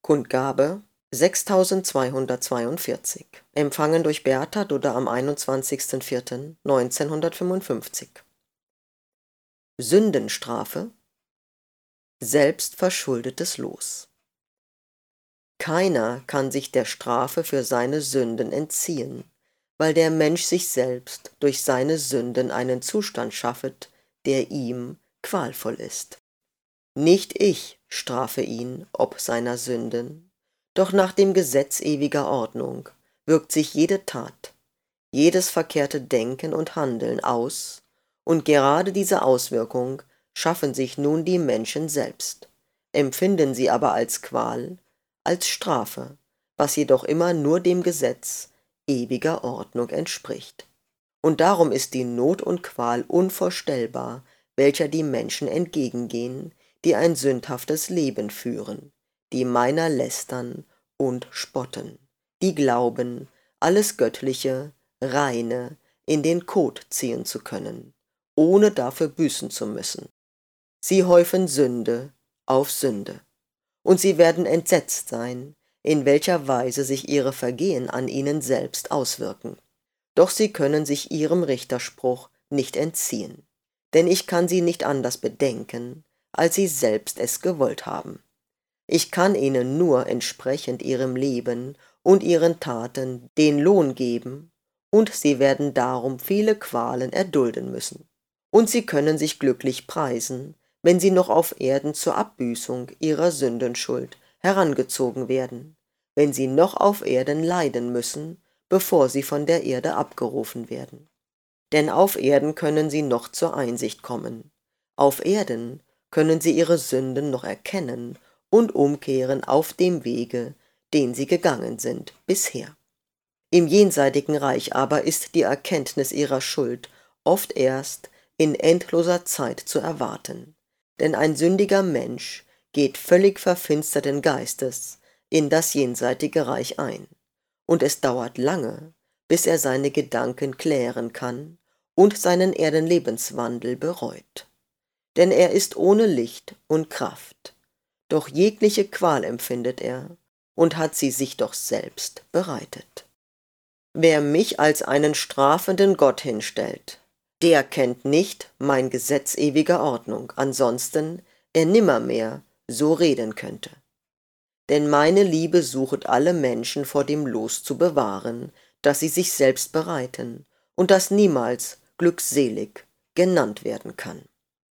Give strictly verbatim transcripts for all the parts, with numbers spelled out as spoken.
Kundgabe sechstausendzweihundertzweiundvierzig, empfangen durch Bertha Dudder am einundzwanzigsten vierten neunzehnhundertfünfundfünfzig. Sündenstrafe, selbstverschuldetes Los. Keiner kann sich der Strafe für seine Sünden entziehen, weil der Mensch sich selbst durch seine Sünden einen Zustand schaffet, der ihm qualvoll ist. Nicht ich strafe ihn ob seiner Sünden, doch nach dem Gesetz ewiger Ordnung wirkt sich jede Tat, jedes verkehrte Denken und Handeln aus, und gerade diese Auswirkung schaffen sich nun die Menschen selbst, empfinden sie aber als Qual, als Strafe, was jedoch immer nur dem Gesetz ewiger Ordnung entspricht. Und darum ist die Not und Qual unvorstellbar, welcher die Menschen entgegengehen, die ein sündhaftes Leben führen, die meiner lästern und spotten, die glauben, alles Göttliche, Reine in den Kot ziehen zu können, ohne dafür büßen zu müssen. Sie häufen Sünde auf Sünde, und sie werden entsetzt sein, in welcher Weise sich ihre Vergehen an ihnen selbst auswirken. Doch sie können sich ihrem Richterspruch nicht entziehen, denn ich kann sie nicht anders bedenken, als sie selbst es gewollt haben. Ich kann ihnen nur entsprechend ihrem Leben und ihren Taten den Lohn geben, und sie werden darum viele Qualen erdulden müssen. Und sie können sich glücklich preisen, wenn sie noch auf Erden zur Abbüßung ihrer Sündenschuld herangezogen werden, wenn sie noch auf Erden leiden müssen, bevor sie von der Erde abgerufen werden. Denn auf Erden können sie noch zur Einsicht kommen. Auf Erden können sie ihre Sünden noch erkennen und umkehren auf dem Wege, den sie gegangen sind bisher. Im jenseitigen Reich aber ist die Erkenntnis ihrer Schuld oft erst in endloser Zeit zu erwarten, denn ein sündiger Mensch geht völlig verfinsterten Geistes in das jenseitige Reich ein, und es dauert lange, bis er seine Gedanken klären kann und seinen Erdenlebenswandel bereut. Denn er ist ohne Licht und Kraft, doch jegliche Qual empfindet er und hat sie sich doch selbst bereitet. Wer mich als einen strafenden Gott hinstellt, der kennt nicht mein Gesetz ewiger Ordnung, ansonsten er nimmermehr so reden könnte. Denn meine Liebe suchet alle Menschen vor dem Los zu bewahren, dass sie sich selbst bereiten und das niemals glückselig genannt werden kann.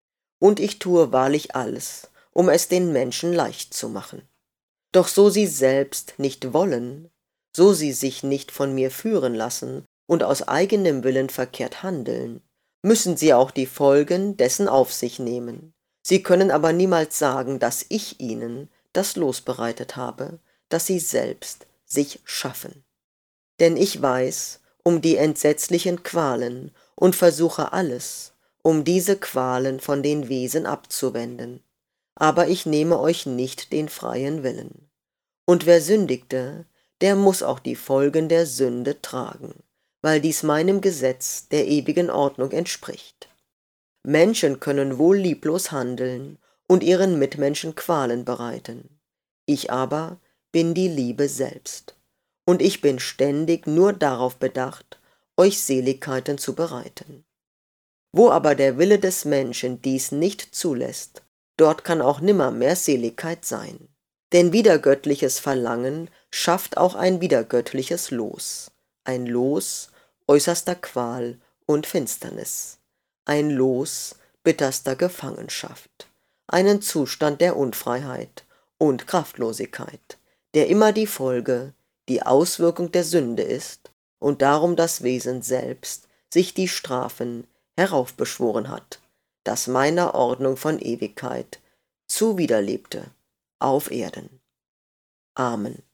Und ich tue wahrlich alles, um es den Menschen leicht zu machen. Doch so sie selbst nicht wollen, so sie sich nicht von mir führen lassen und aus eigenem Willen verkehrt handeln, müssen sie auch die Folgen dessen auf sich nehmen. Sie können aber niemals sagen, dass ich ihnen das Los bereitet habe, das sie selbst sich schaffen. Denn ich weiß um die entsetzlichen Qualen und versuche alles, um diese Qualen von den Wesen abzuwenden. Aber ich nehme euch nicht den freien Willen. Und wer sündigte, der muss auch die Folgen der Sünde tragen, weil dies meinem Gesetz der ewigen Ordnung entspricht. Menschen können wohl lieblos handeln und ihren Mitmenschen Qualen bereiten. Ich aber bin die Liebe selbst, und ich bin ständig nur darauf bedacht, euch Seligkeiten zu bereiten. Wo aber der Wille des Menschen dies nicht zulässt, dort kann auch nimmermehr Seligkeit sein. Denn widergöttliches Verlangen schafft auch ein widergöttliches Los, ein Los äußerster Qual und Finsternis, ein Los bitterster Gefangenschaft, einen Zustand der Unfreiheit und Kraftlosigkeit, der immer die Folge, die Auswirkung der Sünde ist und darum das Wesen selbst sich die Strafen heraufbeschworen hat, das meiner Ordnung von Ewigkeit zuwiderlebte auf Erden. Amen.